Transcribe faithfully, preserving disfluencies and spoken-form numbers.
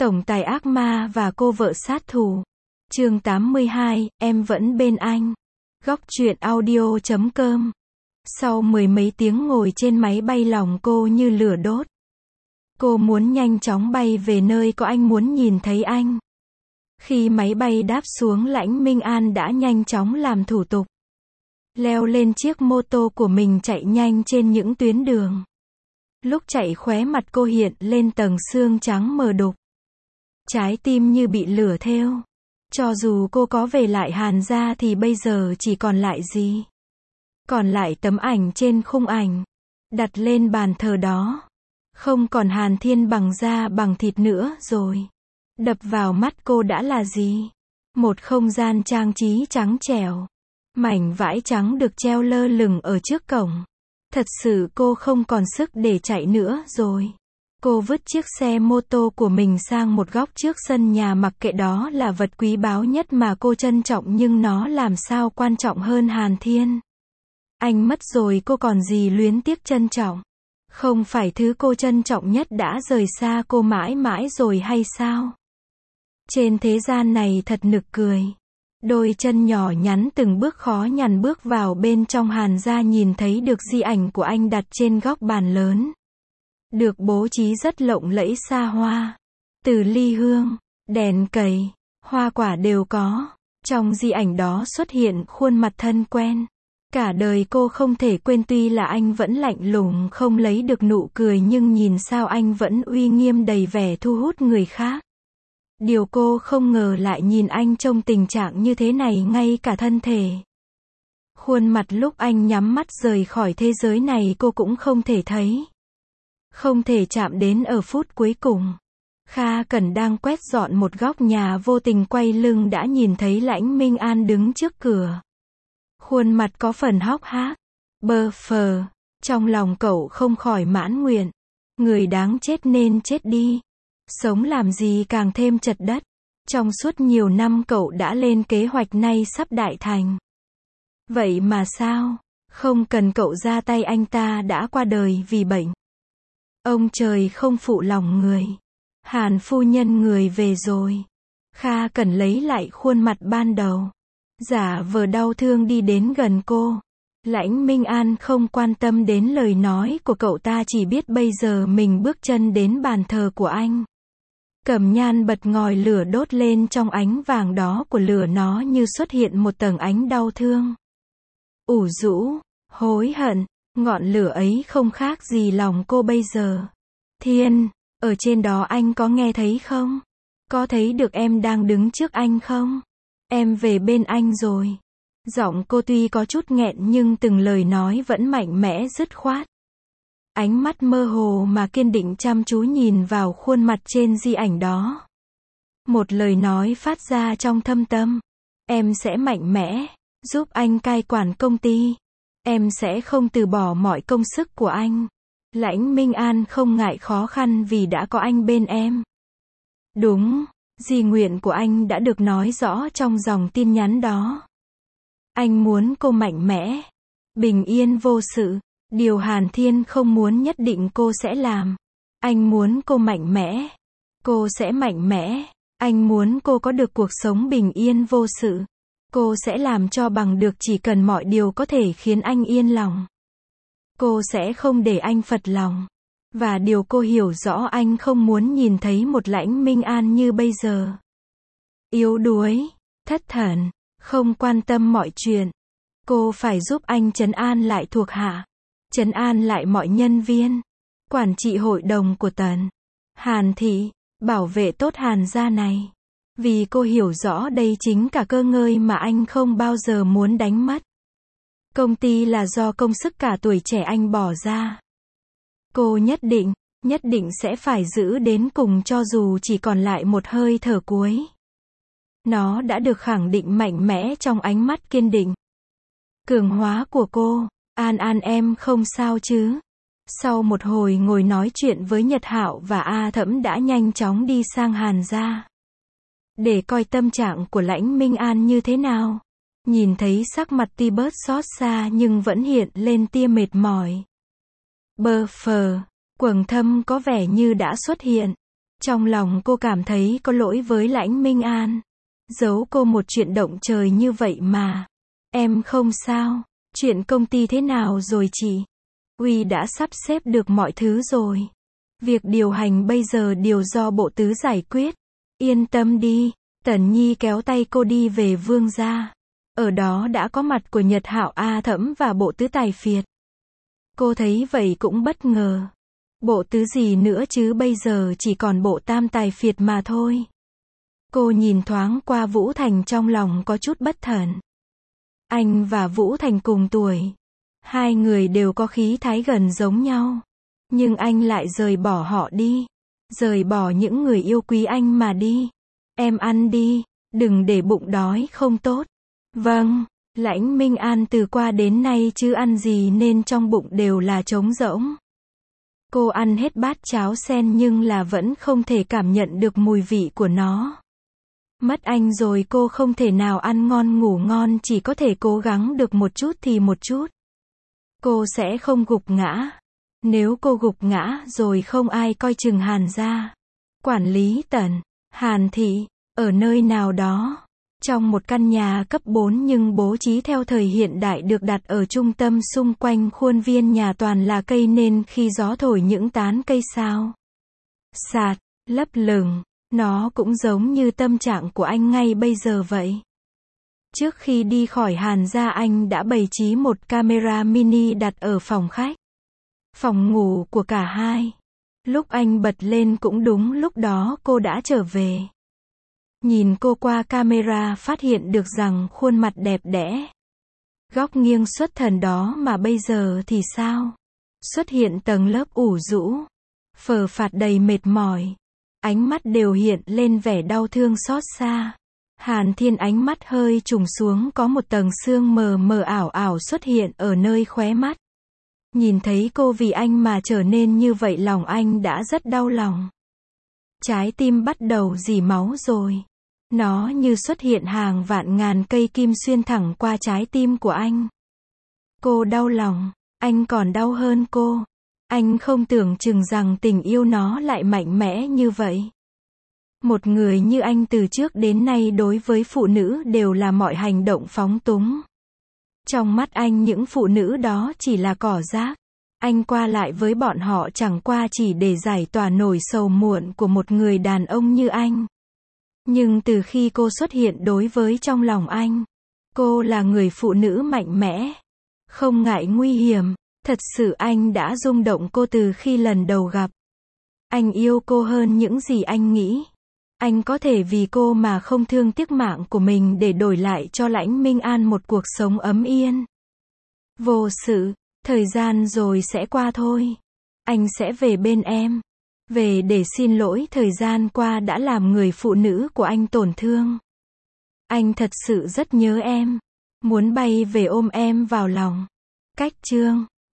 Tổng tài ác ma và cô vợ sát thủ. Chương tám mươi hai, em vẫn bên anh. Góc truyện audio chấm com. Sau mười mấy tiếng ngồi trên máy bay lòng cô như lửa đốt. Cô muốn nhanh chóng bay về nơi có anh muốn nhìn thấy anh. Khi máy bay đáp xuống, Lãnh Minh An đã nhanh chóng làm thủ tục. Leo lên chiếc mô tô của mình chạy nhanh trên những tuyến đường. Lúc chạy khóe mặt cô hiện lên tầng xương trắng mờ đục. Trái tim như bị lửa thêu. Cho dù cô có về lại Hàn gia thì bây giờ chỉ còn lại gì? Còn lại tấm ảnh trên khung ảnh. Đặt lên bàn thờ đó. Không còn Hàn Thiên bằng da bằng thịt nữa rồi. Đập vào mắt cô đã là gì? Một không gian trang trí trắng trẻo. Mảnh vải trắng được treo lơ lửng ở trước cổng. Thật sự cô không còn sức để chạy nữa rồi. Cô vứt chiếc xe mô tô của mình sang một góc trước sân nhà, mặc kệ đó là vật quý báu nhất mà cô trân trọng, nhưng nó làm sao quan trọng hơn Hàn Thiên. Anh mất rồi cô còn gì luyến tiếc trân trọng? Không phải thứ cô trân trọng nhất đã rời xa cô mãi mãi rồi hay sao? Trên thế gian này thật nực cười. Đôi chân nhỏ nhắn từng bước khó nhằn bước vào bên trong Hàn gia, nhìn thấy được di ảnh của anh đặt trên góc bàn lớn. Được bố trí rất lộng lẫy xa hoa. Từ ly hương, đèn cầy, hoa quả đều có. Trong di ảnh đó xuất hiện khuôn mặt thân quen. Cả đời cô không thể quên, tuy là anh vẫn lạnh lùng không lấy được nụ cười, nhưng nhìn sao anh vẫn uy nghiêm đầy vẻ thu hút người khác. Điều cô không ngờ lại nhìn anh trong tình trạng như thế này, ngay cả thân thể. Khuôn mặt lúc anh nhắm mắt rời khỏi thế giới này cô cũng không thể thấy. Không thể chạm đến ở phút cuối cùng. Kha Cẩn đang quét dọn một góc nhà, vô tình quay lưng đã nhìn thấy Lãnh Minh An đứng trước cửa. Khuôn mặt có phần hốc hác, bơ phờ. Trong lòng cậu không khỏi mãn nguyện. Người đáng chết nên chết đi. Sống làm gì càng thêm chật đất. Trong suốt nhiều năm cậu đã lên kế hoạch, nay sắp đại thành. Vậy mà sao? Không cần cậu ra tay, anh ta đã qua đời vì bệnh. Ông trời không phụ lòng người. Hàn phu nhân người về rồi. Kha Cẩn lấy lại khuôn mặt ban đầu. Giả vờ đau thương đi đến gần cô. Lãnh Minh An không quan tâm đến lời nói của cậu ta, chỉ biết bây giờ mình bước chân đến bàn thờ của anh. Cầm nhan bật ngòi lửa đốt lên, trong ánh vàng đó của lửa nó như xuất hiện một tầng ánh đau thương. Ủ rũ, hối hận, ngọn lửa ấy không khác gì lòng cô bây giờ. Thiên, ở trên đó anh có nghe thấy không? Có thấy được em đang đứng trước anh không? Em về bên anh rồi. Giọng cô tuy có chút nghẹn nhưng từng lời nói vẫn mạnh mẽ dứt khoát. Ánh mắt mơ hồ mà kiên định chăm chú nhìn vào khuôn mặt trên di ảnh đó. Một lời nói phát ra trong thâm tâm. Em sẽ mạnh mẽ, giúp anh cai quản công ty. Em sẽ không từ bỏ mọi công sức của anh. Lãnh Minh An không ngại khó khăn vì đã có anh bên em. Đúng, di nguyện của anh đã được nói rõ trong dòng tin nhắn đó. Anh muốn cô mạnh mẽ, bình yên vô sự. Điều Hàn Thiên không muốn nhất định cô sẽ làm. Anh muốn cô mạnh mẽ. Cô sẽ mạnh mẽ. Anh muốn cô có được cuộc sống bình yên vô sự. Cô sẽ làm cho bằng được, chỉ cần mọi điều có thể khiến anh yên lòng. Cô sẽ không để anh phật lòng. Và điều cô hiểu rõ, anh không muốn nhìn thấy một Lãnh Minh An như bây giờ. Yếu đuối, thất thần, không quan tâm mọi chuyện. Cô phải giúp anh trấn an lại thuộc hạ. Trấn an lại mọi nhân viên. Quản trị hội đồng của Tần Hàn thị. Bảo vệ tốt Hàn gia này. Vì cô hiểu rõ đây chính cả cơ ngơi mà anh không bao giờ muốn đánh mất. Công ty là do công sức cả tuổi trẻ anh bỏ ra. Cô nhất định, nhất định sẽ phải giữ đến cùng cho dù chỉ còn lại một hơi thở cuối. Nó đã được khẳng định mạnh mẽ trong ánh mắt kiên định. Cường hóa của cô. An An, em không sao chứ? Sau một hồi ngồi nói chuyện với Nhật Hạo và A Thẫm đã nhanh chóng đi sang Hàn gia. Để coi tâm trạng của Lãnh Minh An như thế nào. Nhìn thấy sắc mặt tuy bớt xót xa nhưng vẫn hiện lên tia mệt mỏi. Bơ phờ, quầng thâm có vẻ như đã xuất hiện. Trong lòng cô cảm thấy có lỗi với Lãnh Minh An. Giấu cô một chuyện động trời như vậy mà. Em không sao. Chuyện công ty thế nào rồi chị? Uy đã sắp xếp được mọi thứ rồi. Việc điều hành bây giờ đều do bộ tứ giải quyết. Yên tâm đi. Tần Nhi kéo tay cô đi về Vương gia. Ở đó đã có mặt của Nhật Hạo A Thẫm và bộ tứ Tài Phiệt. Cô thấy vậy cũng bất ngờ. Bộ tứ gì nữa chứ, bây giờ chỉ còn bộ Tam Tài Phiệt mà thôi. Cô nhìn thoáng qua Vũ Thành, trong lòng có chút bất thần. Anh và Vũ Thành cùng tuổi. Hai người đều có khí thái gần giống nhau. Nhưng anh lại rời bỏ họ đi. Rời bỏ những người yêu quý anh mà đi. Em ăn đi, đừng để bụng đói không tốt. Vâng, Lãnh Minh An từ qua đến nay chứ ăn gì nên trong bụng đều là trống rỗng. Cô ăn hết bát cháo sen nhưng là vẫn không thể cảm nhận được mùi vị của nó. Mất anh rồi cô không thể nào ăn ngon ngủ ngon, chỉ có thể cố gắng được một chút thì một chút. Cô sẽ không gục ngã. Nếu cô gục ngã rồi không ai coi chừng Hàn gia. Quản lý Tần, Hàn thị, ở nơi nào đó. Trong một căn nhà cấp bốn nhưng bố trí theo thời hiện đại được đặt ở trung tâm, xung quanh khuôn viên nhà toàn là cây nên khi gió thổi những tán cây sao xạt, lấp lửng. Nó cũng giống như tâm trạng của anh ngay bây giờ vậy. Trước khi đi khỏi Hàn gia anh đã bày trí một camera mini đặt ở phòng khách. Phòng ngủ của cả hai. Lúc anh bật lên cũng đúng lúc đó cô đã trở về. Nhìn cô qua camera phát hiện được rằng khuôn mặt đẹp đẽ. Góc nghiêng xuất thần đó mà bây giờ thì sao? Xuất hiện tầng lớp ủ rũ. Phờ phạt đầy mệt mỏi. Ánh mắt đều hiện lên vẻ đau thương xót xa. Hàn Thiên ánh mắt hơi trùng xuống, có một tầng sương mờ mờ ảo ảo xuất hiện ở nơi khóe mắt. Nhìn thấy cô vì anh mà trở nên như vậy, lòng anh đã rất đau lòng. Trái tim bắt đầu rỉ máu rồi. Nó như xuất hiện hàng vạn ngàn cây kim xuyên thẳng qua trái tim của anh. Cô đau lòng, anh còn đau hơn cô. Anh không tưởng chừng rằng tình yêu nó lại mạnh mẽ như vậy. Một người như anh từ trước đến nay đối với phụ nữ đều là mọi hành động phóng túng. Trong mắt anh những phụ nữ đó chỉ là cỏ rác. Anh qua lại với bọn họ chẳng qua chỉ để giải tỏa nỗi sầu muộn của một người đàn ông như anh. Nhưng từ khi cô xuất hiện đối với trong lòng anh, cô là người phụ nữ mạnh mẽ, không ngại nguy hiểm. Thật sự anh đã rung động cô từ khi lần đầu gặp. Anh yêu cô hơn những gì anh nghĩ. Anh có thể vì cô mà không thương tiếc mạng của mình để đổi lại cho Lãnh Minh An một cuộc sống ấm yên. Vô sự, thời gian rồi sẽ qua thôi. Anh sẽ về bên em. Về để xin lỗi thời gian qua đã làm người phụ nữ của anh tổn thương. Anh thật sự rất nhớ em. Muốn bay về ôm em vào lòng. Cách chương